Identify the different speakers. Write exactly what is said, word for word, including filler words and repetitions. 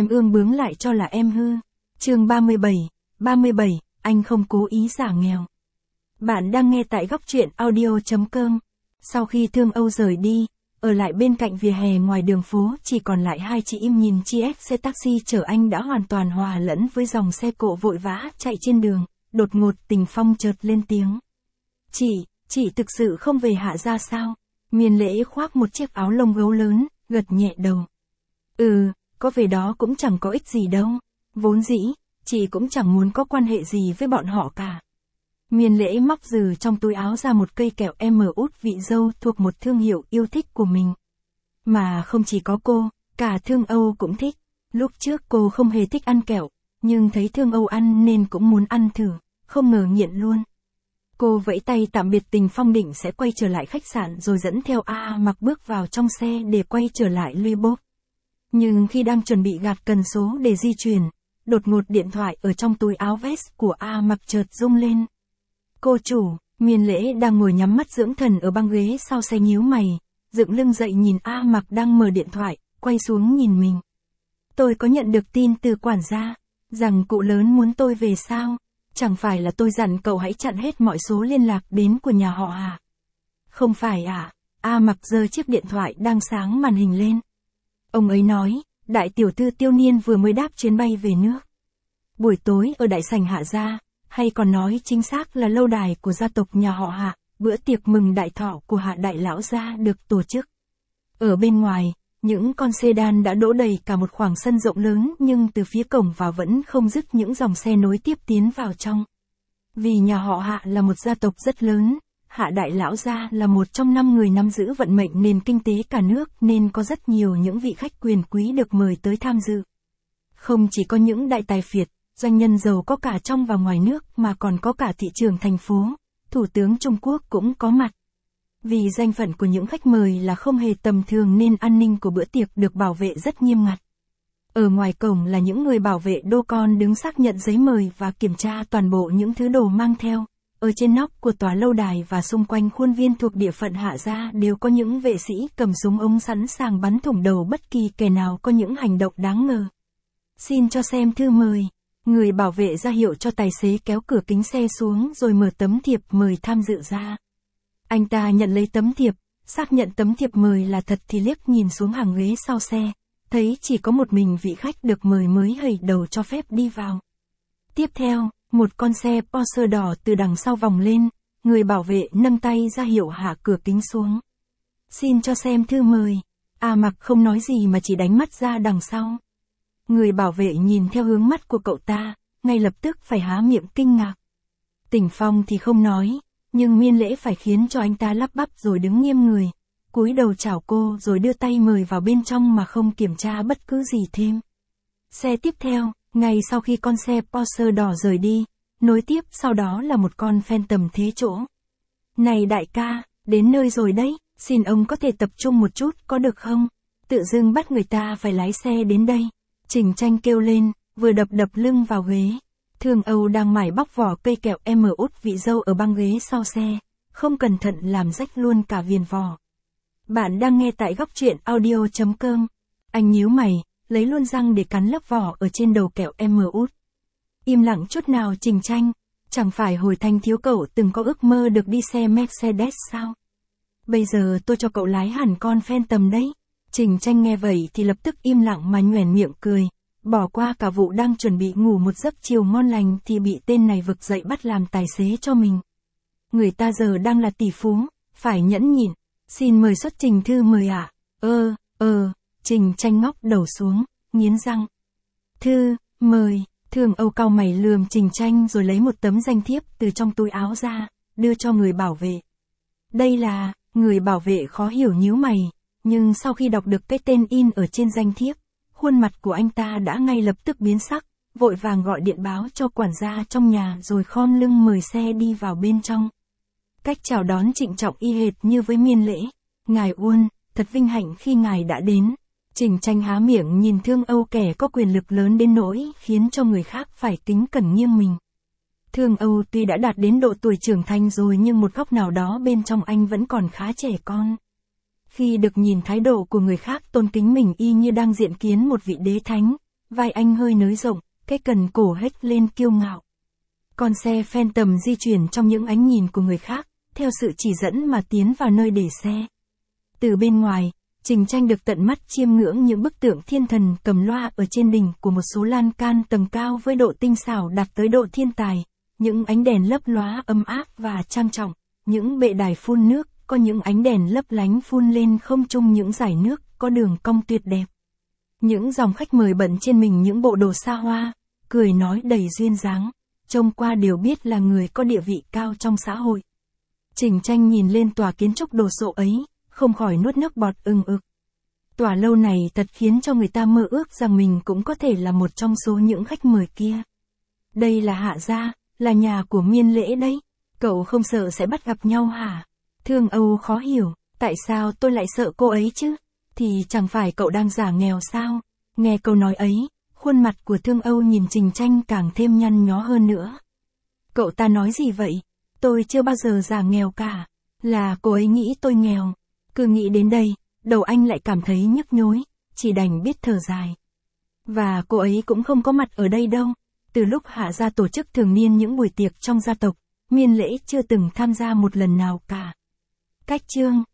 Speaker 1: Em ương bướng lại cho là em hư. Chương ba mươi bảy, ba mươi bảy, anh không cố ý giả nghèo. Bạn đang nghe tại góc truyện audio chấm com. Sau khi Thương Âu rời đi, ở lại bên cạnh vỉa hè ngoài đường phố chỉ còn lại hai chị im nhìn chiếc xe taxi chở anh đã hoàn toàn hòa lẫn với dòng xe cộ vội vã chạy trên đường. Đột ngột Tình Phong chợt lên tiếng. Chị, chị thực sự không về Hạ gia sao? Miên Lễ khoác một chiếc áo lông gấu lớn, gật nhẹ đầu. Ừ, có về đó cũng chẳng có ích gì đâu. Vốn dĩ, chị cũng chẳng muốn có quan hệ gì với bọn họ cả. Miên Lễ móc từ trong túi áo ra một cây kẹo em út vị dâu thuộc một thương hiệu yêu thích của mình. Mà không chỉ có cô, cả Thương Âu cũng thích. Lúc trước cô không hề thích ăn kẹo, nhưng thấy Thương Âu ăn nên cũng muốn ăn thử, không ngờ nghiện luôn. Cô vẫy tay tạm biệt Tình Phong định sẽ quay trở lại khách sạn rồi dẫn theo A Mặc bước vào trong xe để quay trở lại Luybov. Nhưng khi đang chuẩn bị gạt cần số để di chuyển, đột ngột điện thoại ở trong túi áo vest của A Mặc chợt rung lên. Cô chủ, Miên Lễ đang ngồi nhắm mắt dưỡng thần ở băng ghế sau xe nhíu mày, dựng lưng dậy nhìn A Mặc đang mở điện thoại, quay xuống nhìn mình. Tôi có nhận được tin từ quản gia, rằng cụ lớn muốn tôi về sao? Chẳng phải là tôi dặn cậu hãy chặn hết mọi số liên lạc đến của nhà họ à? Không phải à? A Mặc giơ chiếc điện thoại đang sáng màn hình lên. Ông ấy nói, đại tiểu thư Tiêu Niên vừa mới đáp chuyến bay về nước. Buổi tối ở đại sảnh Hạ gia, hay còn nói chính xác là lâu đài của gia tộc nhà họ Hạ, bữa tiệc mừng đại thọ của Hạ đại lão gia được tổ chức. Ở bên ngoài, những con sedan đã đỗ đầy cả một khoảng sân rộng lớn nhưng từ phía cổng vào vẫn không dứt những dòng xe nối tiếp tiến vào trong. Vì nhà họ Hạ là một gia tộc rất lớn, Hạ đại lão gia là một trong năm người nắm giữ vận mệnh nền kinh tế cả nước nên có rất nhiều những vị khách quyền quý được mời tới tham dự. Không chỉ có những đại tài phiệt, doanh nhân giàu có cả trong và ngoài nước mà còn có cả thị trường thành phố, Thủ tướng Trung Quốc cũng có mặt. Vì danh phận của những khách mời là không hề tầm thường nên an ninh của bữa tiệc được bảo vệ rất nghiêm ngặt. Ở ngoài cổng là những người bảo vệ đô con đứng xác nhận giấy mời và kiểm tra toàn bộ những thứ đồ mang theo. Ở trên nóc của tòa lâu đài và xung quanh khuôn viên thuộc địa phận Hạ gia đều có những vệ sĩ cầm súng ống sẵn sàng bắn thủng đầu bất kỳ kẻ nào có những hành động đáng ngờ. Xin cho xem thư mời. Người bảo vệ ra hiệu cho tài xế kéo cửa kính xe xuống rồi mở tấm thiệp mời tham dự ra. Anh ta nhận lấy tấm thiệp, xác nhận tấm thiệp mời là thật thì liếc nhìn xuống hàng ghế sau xe, thấy chỉ có một mình vị khách được mời mới hầy đầu cho phép đi vào. Tiếp theo, một con xe Porsche đỏ từ đằng sau vòng lên, người bảo vệ nâng tay ra hiệu hạ cửa kính xuống. Xin cho xem thư mời. A Mặc không nói gì mà chỉ đánh mắt ra đằng sau. Người bảo vệ nhìn theo hướng mắt của cậu ta, ngay lập tức phải há miệng kinh ngạc. Tình Phong thì không nói, nhưng Miên Lễ phải khiến cho anh ta lắp bắp rồi đứng nghiêm người, cúi đầu chào cô rồi đưa tay mời vào bên trong mà không kiểm tra bất cứ gì thêm. Xe tiếp theo, ngay sau khi con xe Porsche đỏ rời đi, nối tiếp sau đó là một con Phantom thế chỗ. Này đại ca, đến nơi rồi đấy, xin ông có thể tập trung một chút có được không? Tự dưng bắt người ta phải lái xe đến đây. Trình Tranh kêu lên, vừa đập đập lưng vào ghế. Thương Âu đang mải bóc vỏ cây kẹo em út vị dâu ở băng ghế sau xe, không cẩn thận làm rách luôn cả viền vỏ. Bạn đang nghe tại góc truyện audio chấm com. Anh nhíu mày, lấy luôn răng để cắn lớp vỏ ở trên đầu kẹo em út. Im lặng chút nào Trình Tranh, chẳng phải hồi thanh thiếu cậu từng có ước mơ được đi xe Mercedes sao? Bây giờ tôi cho cậu lái hẳn con Phantom đấy. Trình Tranh nghe vậy thì lập tức im lặng mà nhoẻn miệng cười, bỏ qua cả vụ đang chuẩn bị ngủ một giấc chiều ngon lành thì bị tên này vực dậy bắt làm tài xế cho mình. Người ta giờ đang là tỷ phú, phải nhẫn nhịn. Xin mời xuất trình thư mời ạ. À? Ơ, ờ, Trình Tranh ngóc đầu xuống, nghiến răng. Thư, mời, Thương Âu cau mày lườm Trình Tranh rồi lấy một tấm danh thiếp từ trong túi áo ra, đưa cho người bảo vệ. Đây là, người bảo vệ khó hiểu nhíu mày. Nhưng sau khi đọc được cái tên in ở trên danh thiếp, khuôn mặt của anh ta đã ngay lập tức biến sắc, vội vàng gọi điện báo cho quản gia trong nhà rồi khom lưng mời xe đi vào bên trong. Cách chào đón trịnh trọng y hệt như với Miên Lễ. Ngài Uôn, thật vinh hạnh khi ngài đã đến. Trình Tranh há miệng nhìn Thương Âu kẻ có quyền lực lớn đến nỗi khiến cho người khác phải kính cẩn nghiêng mình. Thương Âu tuy đã đạt đến độ tuổi trưởng thành rồi nhưng một góc nào đó bên trong anh vẫn còn khá trẻ con. Khi được nhìn thái độ của người khác tôn kính mình y như đang diện kiến một vị đế thánh, vai anh hơi nới rộng, cái cần cổ hếch lên kiêu ngạo. Con xe Phantom di chuyển trong những ánh nhìn của người khác, theo sự chỉ dẫn mà tiến vào nơi để xe. Từ bên ngoài, Trình Tranh được tận mắt chiêm ngưỡng những bức tượng thiên thần cầm loa ở trên đỉnh của một số lan can tầng cao với độ tinh xảo đạt tới độ thiên tài, những ánh đèn lấp lóa ấm áp và trang trọng, những bệ đài phun nước, có những ánh đèn lấp lánh phun lên không trung những dải nước, có đường cong tuyệt đẹp. Những dòng khách mời bận trên mình những bộ đồ xa hoa, cười nói đầy duyên dáng, trông qua đều biết là người có địa vị cao trong xã hội. Trình Tranh nhìn lên tòa kiến trúc đồ sộ ấy, không khỏi nuốt nước bọt ừng ực. Tòa lâu này thật khiến cho người ta mơ ước rằng mình cũng có thể là một trong số những khách mời kia. Đây là Hạ gia, là nhà của Miên Lễ đấy. Cậu không sợ sẽ bắt gặp nhau hả? Thương Âu khó hiểu, tại sao tôi lại sợ cô ấy chứ? Thì chẳng phải cậu đang giả nghèo sao? Nghe câu nói ấy, khuôn mặt của Thương Âu nhìn Trình Tranh càng thêm nhăn nhó hơn nữa. Cậu ta nói gì vậy? Tôi chưa bao giờ giả nghèo cả. Là cô ấy nghĩ tôi nghèo. Cứ nghĩ đến đây, đầu anh lại cảm thấy nhức nhối, chỉ đành biết thở dài. Và cô ấy cũng không có mặt ở đây đâu. Từ lúc Hạ gia tổ chức thường niên những buổi tiệc trong gia tộc, Miên Lễ chưa từng tham gia một lần nào cả. Cách chương